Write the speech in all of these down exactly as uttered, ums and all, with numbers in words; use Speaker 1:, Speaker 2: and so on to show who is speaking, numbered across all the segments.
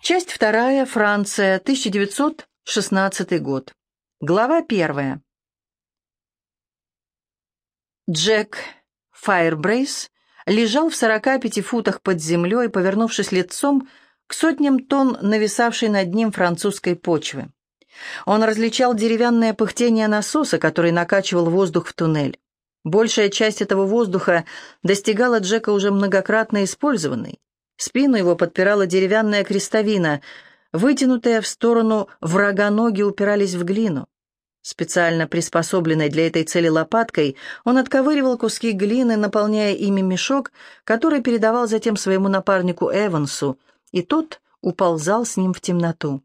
Speaker 1: Часть вторая. Франция. тысяча девятьсот шестнадцатый год. Глава первая. Джек Файрбрейс лежал в сорока пяти футах под землей, повернувшись лицом к сотням тонн нависавшей над ним французской почвы. Он различал деревянное пыхтение насоса, который накачивал воздух в туннель. Большая часть этого воздуха достигала Джека уже многократно использованной. Спину его подпирала деревянная крестовина, вытянутая в сторону врага ноги упирались в глину. Специально приспособленной для этой цели лопаткой он отковыривал куски глины, наполняя ими мешок, который передавал затем своему напарнику Эвансу, и тот уползал с ним в темноту.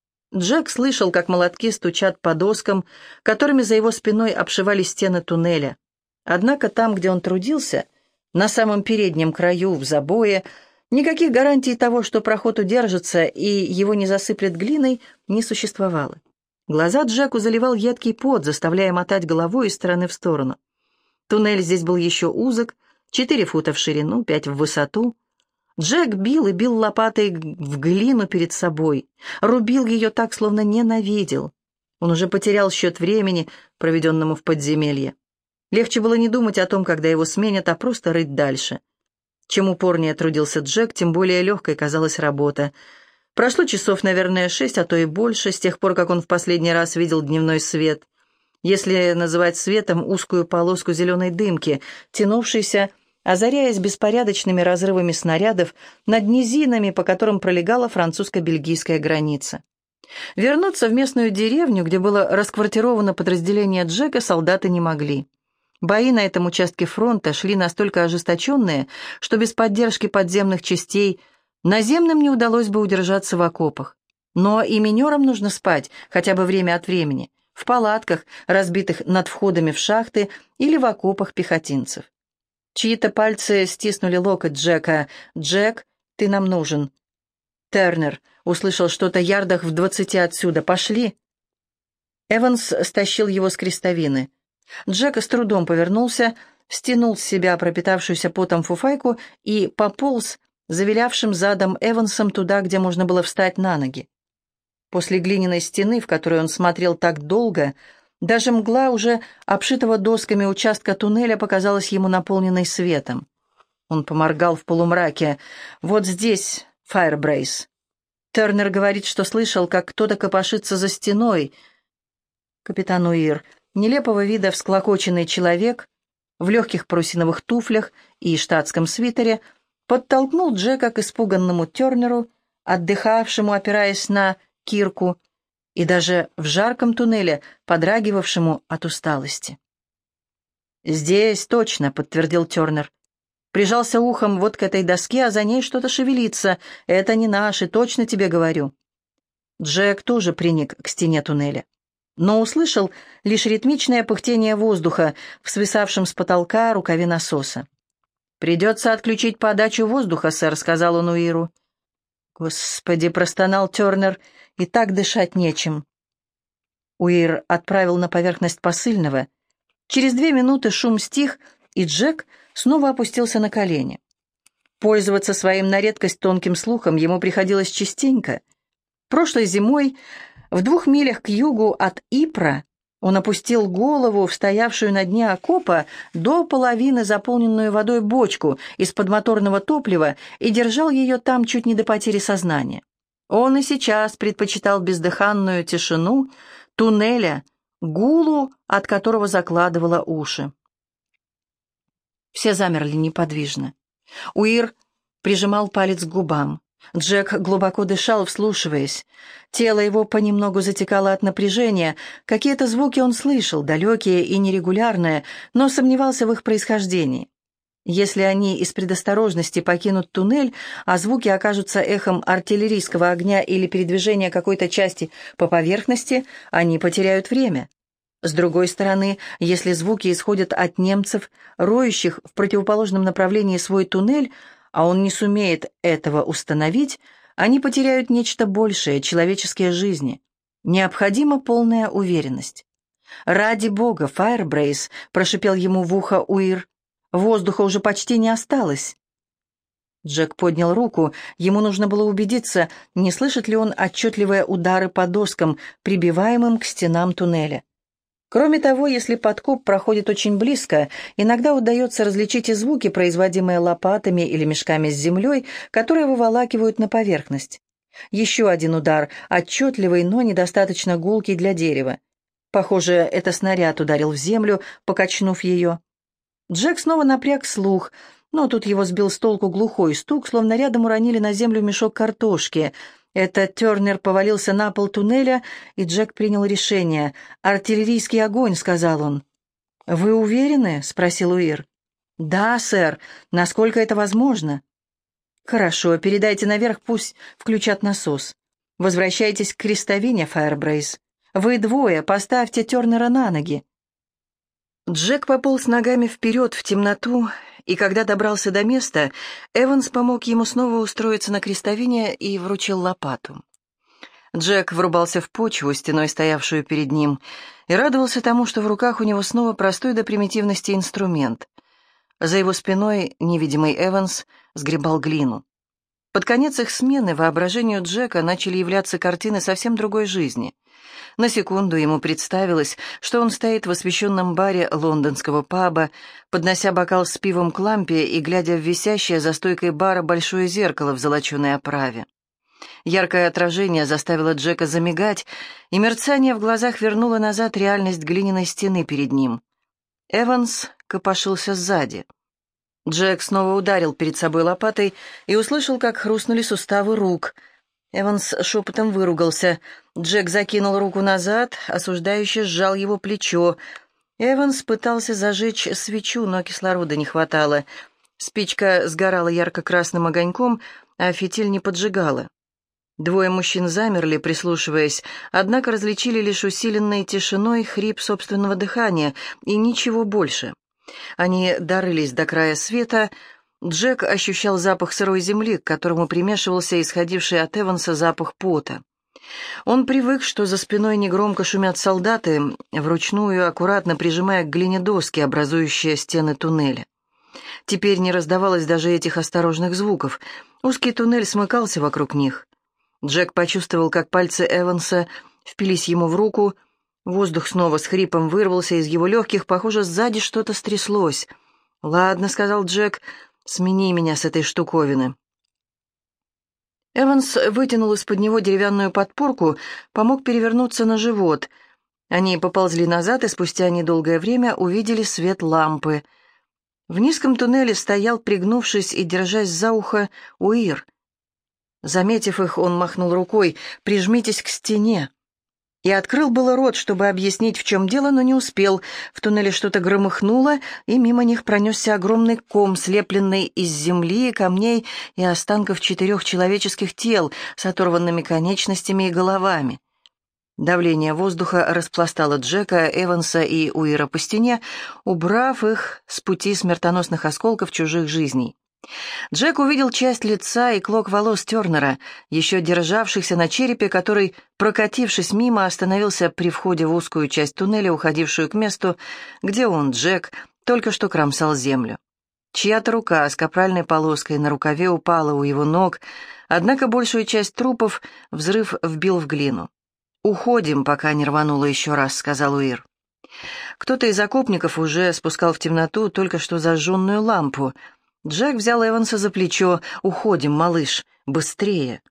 Speaker 1: Джек слышал, как молотки стучат по доскам, которыми за его спиной обшивали стены туннеля. Однако там, где он трудился, на самом переднем краю, в забое, никаких гарантий того, что проход удержится и его не засыплет глиной, не существовало. Глаза Джеку заливал едкий пот, заставляя мотать головой из стороны в сторону. Туннель здесь был еще узок, четыре фута в ширину, пять в высоту. Джек бил и бил лопатой в глину перед собой, рубил ее так, словно ненавидел. Он уже потерял счет времени, проведенному в подземелье. Легче было не думать о том, когда его сменят, а просто рыть дальше. Чем упорнее трудился Джек, тем более легкой казалась работа. Прошло часов, наверное, шесть, а то и больше, с тех пор, как он в последний раз видел дневной свет. Если называть светом узкую полоску зеленой дымки, тянувшейся, озаряясь беспорядочными разрывами снарядов над низинами, по которым пролегала французско-бельгийская граница. Вернуться в местную деревню, где было расквартировано подразделение Джека, солдаты не могли. Бои на этом участке фронта шли настолько ожесточенные, что без поддержки подземных частей наземным не удалось бы удержаться в окопах. Но и минерам нужно спать, хотя бы время от времени, в палатках, разбитых над входами в шахты или в окопах пехотинцев. Чьи-то пальцы стиснули локоть Джека. «Джек, ты нам нужен». «Тернер», — услышал что-то ярдах в двадцати отсюда. «Пошли». Эванс стащил его с крестовины. Джек с трудом повернулся, стянул с себя пропитавшуюся потом фуфайку и пополз завилявшим задом Эвансом туда, где можно было встать на ноги. После глиняной стены, в которую он смотрел так долго, даже мгла уже обшитого досками участка туннеля показалась ему наполненной светом. Он поморгал в полумраке. «Вот здесь, Файрбрейс». Тернер говорит, что слышал, как кто-то копошится за стеной. Капитан Уир, нелепого вида всклокоченный человек, в легких парусиновых туфлях и штатском свитере, подтолкнул Джека к испуганному Тернеру, отдыхавшему, опираясь на кирку, и даже в жарком туннеле, подрагивавшему от усталости. «Здесь точно», — подтвердил Тернер. Прижался ухом вот к этой доске, а за ней что-то шевелится. «Это не наши, точно тебе говорю». Джек тоже приник к стене туннеля, но услышал лишь ритмичное пыхтение воздуха в свисавшем с потолка рукаве насоса. «Придется отключить подачу воздуха, сэр», — сказал он Уиру. «Господи», — простонал Тернер, — «и так дышать нечем». Уир отправил на поверхность посыльного. Через две минуты шум стих, и Джек снова опустился на колени. Пользоваться своим на редкость тонким слухом ему приходилось частенько. Прошлой зимой, в двух милях к югу от Ипра, он опустил голову в стоявшую на дне окопа до половины заполненную водой бочку из-под моторного топлива и держал ее там чуть не до потери сознания. Он и сейчас предпочитал бездыханную тишину туннеля, гулу, от которого закладывало уши. Все замерли неподвижно. Уир прижимал палец к губам. Джек глубоко дышал, вслушиваясь. Тело его понемногу затекало от напряжения. Какие-то звуки он слышал, далекие и нерегулярные, но сомневался в их происхождении. Если они из предосторожности покинут туннель, а звуки окажутся эхом артиллерийского огня или передвижения какой-то части по поверхности, они потеряют время. С другой стороны, если звуки исходят от немцев, роющих в противоположном направлении свой туннель, а он не сумеет этого установить, они потеряют нечто большее — человеческие жизни. Необходима полная уверенность. «Ради бога, Файрбрейс», — прошипел ему в ухо Уир, — «воздуха уже почти не осталось». Джек поднял руку. Ему нужно было убедиться, не слышит ли он отчетливые удары по доскам, прибиваемым к стенам туннеля. Кроме того, если подкоп проходит очень близко, иногда удается различить и звуки, производимые лопатами или мешками с землей, которые выволакивают на поверхность. Еще один удар, отчетливый, но недостаточно гулкий для дерева. Похоже, это снаряд ударил в землю, покачнув ее. Джек снова напряг слух, но тут его сбил с толку глухой стук, словно рядом уронили на землю мешок картошки. Это Тернер повалился на пол туннеля, и Джек принял решение. «Артиллерийский огонь», — сказал он. «Вы уверены?» — спросил Уир. «Да, сэр. Насколько это возможно?» «Хорошо, передайте наверх, пусть включат насос. Возвращайтесь к крестовине, Файрбрейс. Вы двое, поставьте Тернера на ноги». Джек пополз ногами вперед в темноту, и когда добрался до места, Эванс помог ему снова устроиться на крестовине и вручил лопату. Джек врубался в почву, стеной стоявшую перед ним, и радовался тому, что в руках у него снова простой до примитивности инструмент. За его спиной невидимый Эванс сгребал глину. Под конец их смены воображению Джека начали являться картины совсем другой жизни. На секунду ему представилось, что он стоит в освещенном баре лондонского паба, поднося бокал с пивом к лампе и глядя в висящее за стойкой бара большое зеркало в золоченой оправе. Яркое отражение заставило Джека замигать, и мерцание в глазах вернуло назад реальность глиняной стены перед ним. Эванс копошился сзади. Джек снова ударил перед собой лопатой и услышал, как хрустнули суставы рук. Эванс шепотом выругался. Джек закинул руку назад, осуждающе сжал его плечо. Эванс пытался зажечь свечу, но кислорода не хватало. Спичка сгорала ярко-красным огоньком, а фитиль не поджигала. Двое мужчин замерли, прислушиваясь, однако различили лишь усиленной тишиной хрип собственного дыхания и ничего больше. Они дарылись до края света. Джек ощущал запах сырой земли, к которому примешивался исходивший от Эванса запах пота. Он привык, что за спиной негромко шумят солдаты, вручную аккуратно прижимая к глине доски, образующие стены туннеля. Теперь не раздавалось даже этих осторожных звуков. Узкий туннель смыкался вокруг них. Джек почувствовал, как пальцы Эванса впились ему в руку. Воздух снова с хрипом вырвался из его легких, похоже, сзади что-то стряслось. «Ладно», — сказал Джек, — «смени меня с этой штуковины». Эванс вытянул из-под него деревянную подпорку, помог перевернуться на живот. Они поползли назад и спустя недолгое время увидели свет лампы. В низком туннеле стоял, пригнувшись и держась за ухо, Уир. Заметив их, он махнул рукой: «Прижмитесь к стене». И открыл было рот, чтобы объяснить, в чем дело, но не успел. В туннеле что-то громыхнуло, и мимо них пронесся огромный ком, слепленный из земли, камней и останков четырех человеческих тел с оторванными конечностями и головами. Давление воздуха распластало Джека, Эванса и Уира по стене, убрав их с пути смертоносных осколков чужих жизней. Джек увидел часть лица и клок волос Тернера, еще державшихся на черепе, который, прокатившись мимо, остановился при входе в узкую часть туннеля, уходившую к месту, где он, Джек, только что кромсал землю. Чья-то рука с капральной полоской на рукаве упала у его ног, однако большую часть трупов взрыв вбил в глину. «Уходим, пока не рвануло еще раз», — сказал Уир. Кто-то из окопников уже спускал в темноту только что зажженную лампу. Джек взял Эванса за плечо. «Уходим, малыш, быстрее!»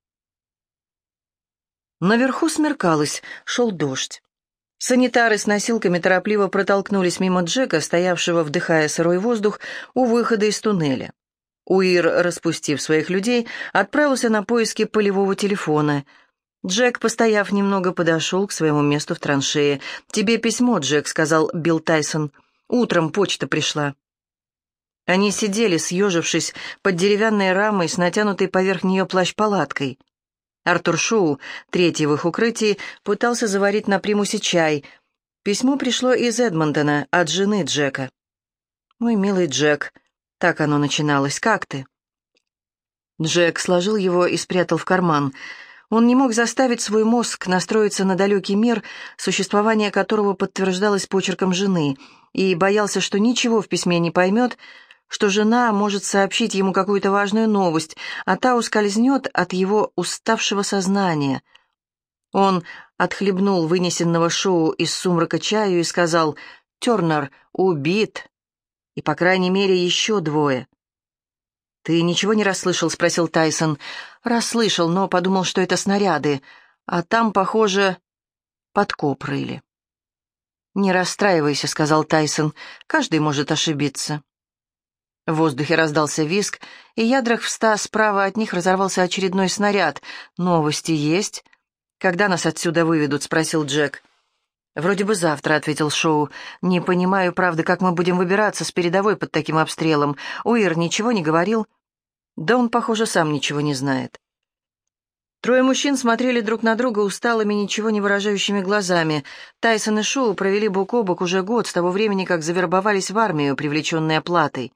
Speaker 1: Наверху смеркалось, шел дождь. Санитары с носилками торопливо протолкнулись мимо Джека, стоявшего, вдыхая сырой воздух, у выхода из туннеля. Уир, распустив своих людей, отправился на поиски полевого телефона. Джек, постояв немного, подошел к своему месту в траншее. «Тебе письмо, Джек», — сказал Билл Тайсон. «Утром почта пришла». Они сидели, съежившись под деревянной рамой с натянутой поверх нее плащ-палаткой. Артур Шоу, третий в их укрытии, пытался заварить на примусе чай. Письмо пришло из Эдмонтона, от жены Джека. «Мой милый Джек», — так оно начиналось, — «как ты?» Джек сложил его и спрятал в карман. Он не мог заставить свой мозг настроиться на далекий мир, существование которого подтверждалось почерком жены, и боялся, что ничего в письме не поймет, что жена может сообщить ему какую-то важную новость, а та ускользнет от его уставшего сознания. Он отхлебнул вынесенного Шоу из сумрака чаю и сказал: «Тернер убит, и, по крайней мере, еще двое». «Ты ничего не расслышал?» — спросил Тайсон. «Расслышал, но подумал, что это снаряды, а там, похоже, подкоп рыли». «Не расстраивайся», — сказал Тайсон, — «каждый может ошибиться». В воздухе раздался визг, и ядрах в ста справа от них разорвался очередной снаряд. «Новости есть?» «Когда нас отсюда выведут?» — спросил Джек. «Вроде бы завтра», — ответил Шоу. «Не понимаю, правда, как мы будем выбираться с передовой под таким обстрелом. Уир ничего не говорил?» «Да он, похоже, сам ничего не знает». Трое мужчин смотрели друг на друга усталыми, ничего не выражающими глазами. Тайсон и Шоу провели бок о бок уже год, с того времени, как завербовались в армию, привлеченные оплатой.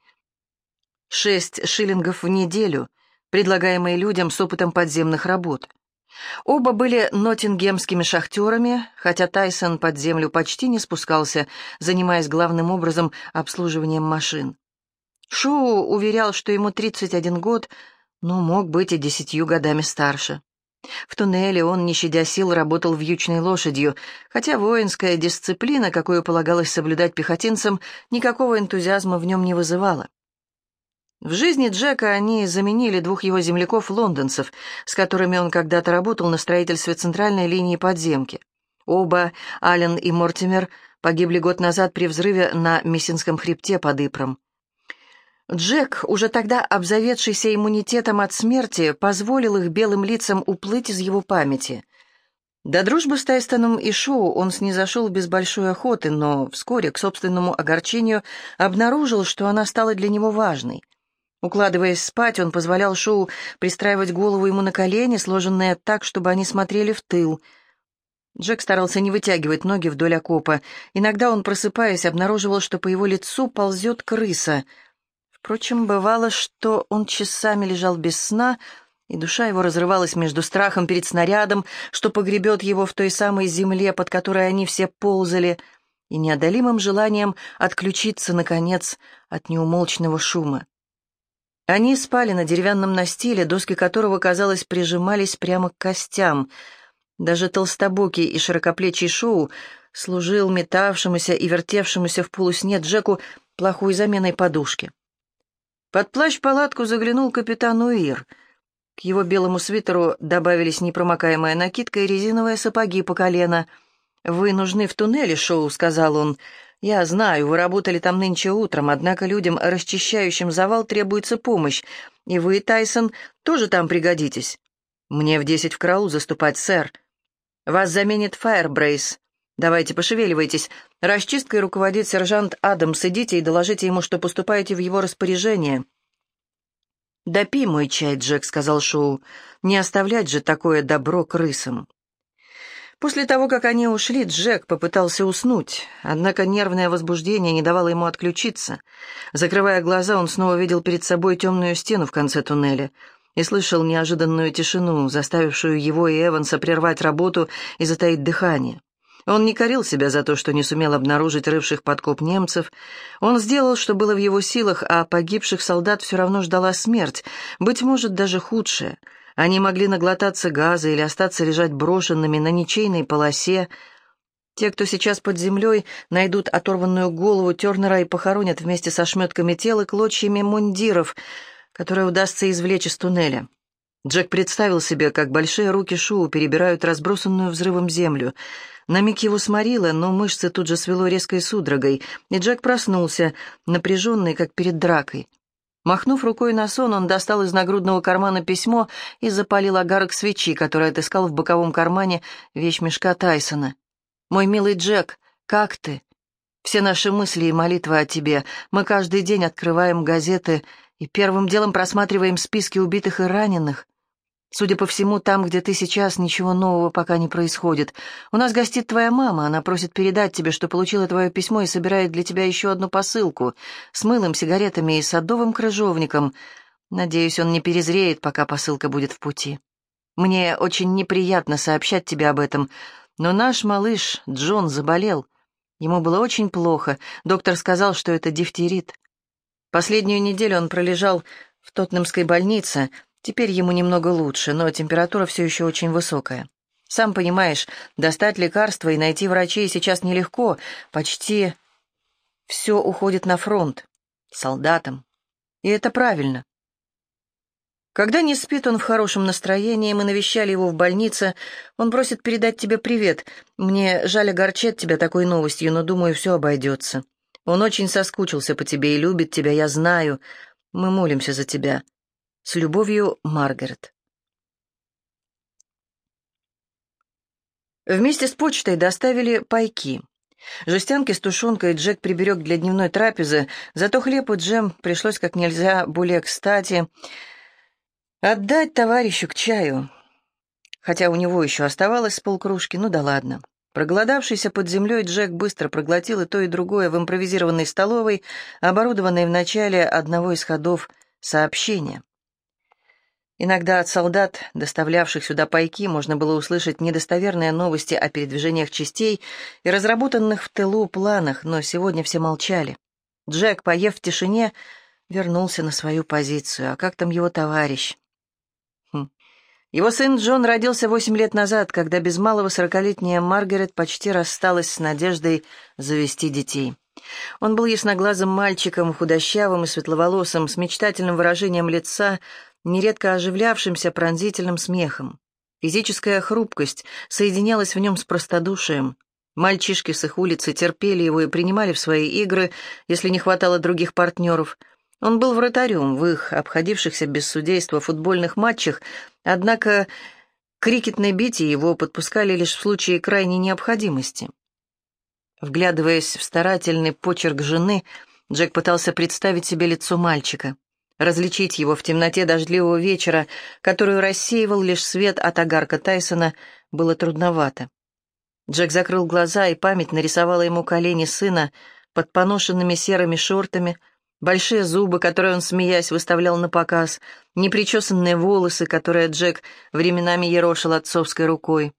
Speaker 1: Шесть шиллингов в неделю, предлагаемые людям с опытом подземных работ. Оба были ноттингемскими шахтерами, хотя Тайсон под землю почти не спускался, занимаясь главным образом обслуживанием машин. Шоу уверял, что ему тридцать один год, но мог быть и десятью годами старше. В туннеле он, не щадя сил, работал вьючной лошадью, хотя воинская дисциплина, какую полагалось соблюдать пехотинцам, никакого энтузиазма в нем не вызывала. В жизни Джека они заменили двух его земляков-лондонцев, с которыми он когда-то работал на строительстве центральной линии подземки. Оба, Аллен и Мортимер, погибли год назад при взрыве на Мессинском хребте под Ипром. Джек, уже тогда обзаведшийся иммунитетом от смерти, позволил их белым лицам уплыть из его памяти. До дружбы с Тайстоном и Шоу он снизошел без большой охоты, но вскоре, к собственному огорчению, обнаружил, что она стала для него важной. Укладываясь спать, он позволял Шоу пристраивать голову ему на колени, сложенные так, чтобы они смотрели в тыл. Джек старался не вытягивать ноги вдоль окопа. Иногда он, просыпаясь, обнаруживал, что по его лицу ползет крыса. Впрочем, бывало, что он часами лежал без сна, и душа его разрывалась между страхом перед снарядом, что погребет его в той самой земле, под которой они все ползали, и неодолимым желанием отключиться, наконец, от неумолчного шума. Они спали на деревянном настиле, доски которого, казалось, прижимались прямо к костям. Даже толстобокий и широкоплечий Шоу служил метавшемуся и вертевшемуся в полусне Джеку плохой заменой подушки. Под плащ-палатку заглянул капитан Уир. К его белому свитеру добавились непромокаемая накидка и резиновые сапоги по колено. «Вы нужны в туннеле, Шоу», — сказал он. «Я знаю, вы работали там нынче утром, однако людям, расчищающим завал, требуется помощь. И вы, Тайсон, тоже там пригодитесь». «Мне в десять в караул заступать, сэр». «Вас заменит Файрбрейс. Давайте, пошевеливайтесь. Расчисткой руководит сержант Адамс. Идите и доложите ему, что поступаете в его распоряжение». «Допей мой чай, Джек», — сказал Шоу. «Не оставлять же такое добро крысам». После того, как они ушли, Джек попытался уснуть, однако нервное возбуждение не давало ему отключиться. Закрывая глаза, он снова видел перед собой темную стену в конце туннеля и слышал неожиданную тишину, заставившую его и Эванса прервать работу и затаить дыхание. Он не корил себя за то, что не сумел обнаружить рывших подкоп немцев. Он сделал, что было в его силах, а погибших солдат все равно ждала смерть, быть может, даже худшая. Они могли наглотаться газа или остаться лежать брошенными на ничейной полосе. Те, кто сейчас под землей, найдут оторванную голову Тернера и похоронят вместе со шметками тел и клочьями мундиров, которые удастся извлечь из туннеля. Джек представил себе, как большие руки Шоу перебирают разбросанную взрывом землю. На миг его сморило, но мышцы тут же свело резкой судорогой, и Джек проснулся, напряженный, как перед дракой. Махнув рукой на сон, он достал из нагрудного кармана письмо и запалил огарок свечи, который отыскал в боковом кармане вещмешка Тайсона. «Мой милый Джек, как ты? Все наши мысли и молитвы о тебе. Мы каждый день открываем газеты и первым делом просматриваем списки убитых и раненых. Судя по всему, там, где ты сейчас, ничего нового пока не происходит. У нас гостит твоя мама, она просит передать тебе, что получила твое письмо и собирает для тебя еще одну посылку с мылом, сигаретами и садовым крыжовником. Надеюсь, он не перезреет, пока посылка будет в пути. Мне очень неприятно сообщать тебе об этом, но наш малыш Джон заболел. Ему было очень плохо. Доктор сказал, что это дифтерит. Последнюю неделю он пролежал в Тоттенхэмской больнице, теперь ему немного лучше, но температура все еще очень высокая. Сам понимаешь, достать лекарства и найти врачей сейчас нелегко, почти все уходит на фронт, солдатам. И это правильно. Когда не спит, он в хорошем настроении, мы навещали его в больнице, он просит передать тебе привет. Мне жаль огорчать тебя такой новостью, но, думаю, все обойдется. Он очень соскучился по тебе и любит тебя, я знаю. Мы молимся за тебя. С любовью, Маргарет. Вместе с почтой доставили пайки. Жестянки с тушенкой Джек приберег для дневной трапезы, зато хлеб и джем пришлось как нельзя более кстати отдать товарищу к чаю. Хотя у него еще оставалось с полкружки, ну да ладно. Проголодавшийся под землей, Джек быстро проглотил и то, и другое в импровизированной столовой, оборудованной в начале одного из ходов сообщения. Иногда от солдат, доставлявших сюда пайки, можно было услышать недостоверные новости о передвижениях частей и разработанных в тылу планах, но сегодня все молчали. Джек, поев в тишине, вернулся на свою позицию. А как там его товарищ? Хм. Его сын Джон родился восемь лет назад, когда без малого сорокалетняя Маргарет почти рассталась с надеждой завести детей. Он был ясноглазым мальчиком, худощавым и светловолосым, с мечтательным выражением лица, нередко оживлявшимся пронзительным смехом. Физическая хрупкость соединялась в нем с простодушием. Мальчишки с их улицы терпели его и принимали в свои игры, если не хватало других партнеров. Он был вратарем в их обходившихся без судейства футбольных матчах, однако к крикетной бите его подпускали лишь в случае крайней необходимости. Вглядываясь в старательный почерк жены, Джек пытался представить себе лицо мальчика. Различить его в темноте дождливого вечера, которую рассеивал лишь свет от огарка Тайсона, было трудновато. Джек закрыл глаза, и память нарисовала ему колени сына под поношенными серыми шортами, большие зубы, которые он, смеясь, выставлял на показ, непричесанные волосы, которые Джек временами ерошил отцовской рукой.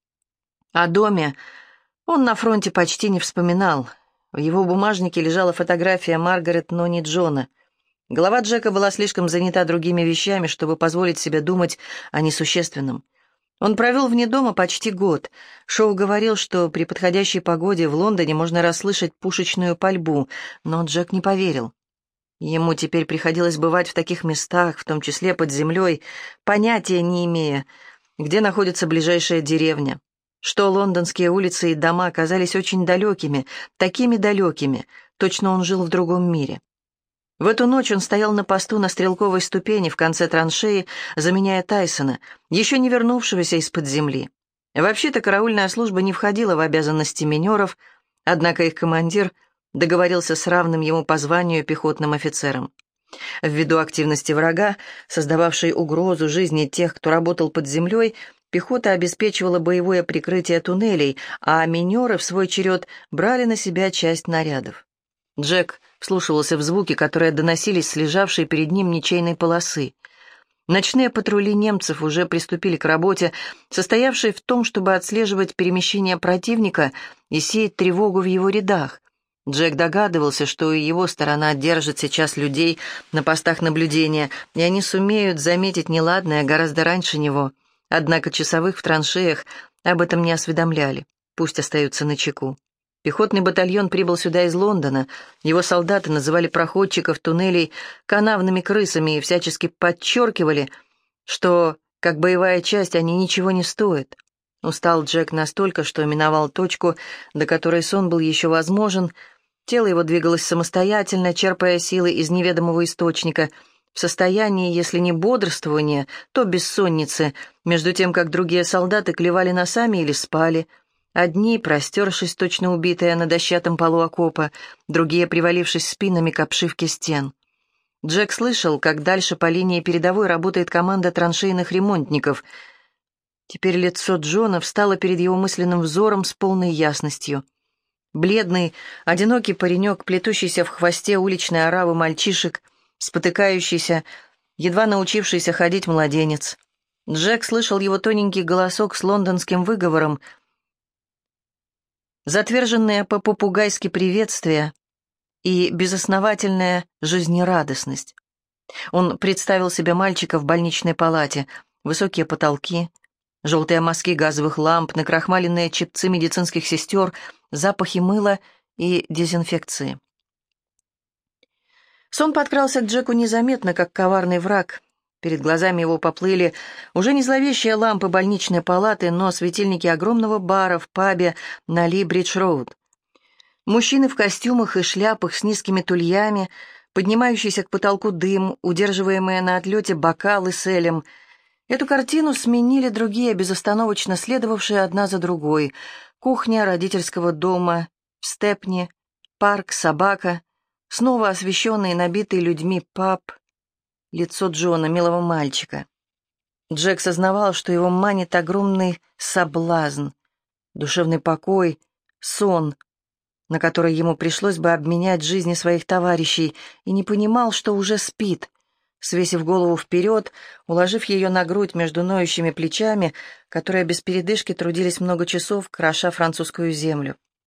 Speaker 1: О доме он на фронте почти не вспоминал. В его бумажнике лежала фотография Маргарет, но не Джона. Голова Джека была слишком занята другими вещами, чтобы позволить себе думать о несущественном. Он провел вне дома почти год. Шоу говорил, что при подходящей погоде в Лондоне можно расслышать пушечную пальбу, но Джек не поверил. Ему теперь приходилось бывать в таких местах, в том числе под землей, понятия не имея, где находится ближайшая деревня, что лондонские улицы и дома оказались очень далекими, такими далекими, точно он жил в другом мире. В эту ночь он стоял на посту на стрелковой ступени в конце траншеи, заменяя Тайсона, еще не вернувшегося из-под земли. Вообще-то караульная служба не входила в обязанности минеров, однако их командир договорился с равным ему по званию пехотным офицером. Ввиду активности врага, создававшей угрозу жизни тех, кто работал под землей, пехота обеспечивала боевое прикрытие туннелей, а минеры в свой черед брали на себя часть нарядов. Джек вслушивался в звуки, которые доносились с лежавшей перед ним ничейной полосы. Ночные патрули немцев уже приступили к работе, состоявшей в том, чтобы отслеживать перемещение противника и сеять тревогу в его рядах. Джек догадывался, что и его сторона держит сейчас людей на постах наблюдения, и они сумеют заметить неладное гораздо раньше него. Однако часовых в траншеях об этом не осведомляли. Пусть остаются начеку. Пехотный батальон прибыл сюда из Лондона. Его солдаты называли проходчиков туннелей канавными крысами и всячески подчеркивали, что, как боевая часть, они ничего не стоят. Устал Джек настолько, что миновал точку, до которой сон был еще возможен. Тело его двигалось самостоятельно, черпая силы из неведомого источника, в состоянии, если не бодрствования, то бессонницы, между тем, как другие солдаты клевали носами или спали. Одни, простершись, точно убитые на дощатом полу окопа, другие, привалившись спинами к обшивке стен. Джек слышал, как дальше по линии передовой работает команда траншейных ремонтников. Теперь лицо Джона встало перед его мысленным взором с полной ясностью. Бледный, одинокий паренек, плетущийся в хвосте уличной оравы мальчишек, спотыкающийся, едва научившийся ходить младенец. Джек слышал его тоненький голосок с лондонским выговором, затверженные по-попугайски приветствия, и безосновательная жизнерадостность. Он представил себе мальчика в больничной палате, высокие потолки, желтые мазки газовых ламп, накрахмаленные чепцы медицинских сестер, запахи мыла и дезинфекции. Сон подкрался к Джеку незаметно, как коварный враг. Перед глазами его поплыли уже не зловещие лампы больничной палаты, но светильники огромного бара в пабе на Ли-Бридж-Роуд. Мужчины в костюмах и шляпах с низкими тульями, поднимающийся к потолку дым, удерживаемые на отлете бокалы с элем. Эту картину сменили другие, безостановочно следовавшие одна за другой. Кухня родительского дома в Степни, парк, собака, снова освещенный и набитый людьми паб, лицо Джона, милого мальчика. Джек сознавал, что его манит огромный соблазн, душевный покой, сон, на который ему пришлось бы обменять жизни своих товарищей, и не понимал, что уже спит, свесив голову вперед, уложив ее на грудь между ноющими плечами, которые без передышки трудились много часов, кроша французскую землю.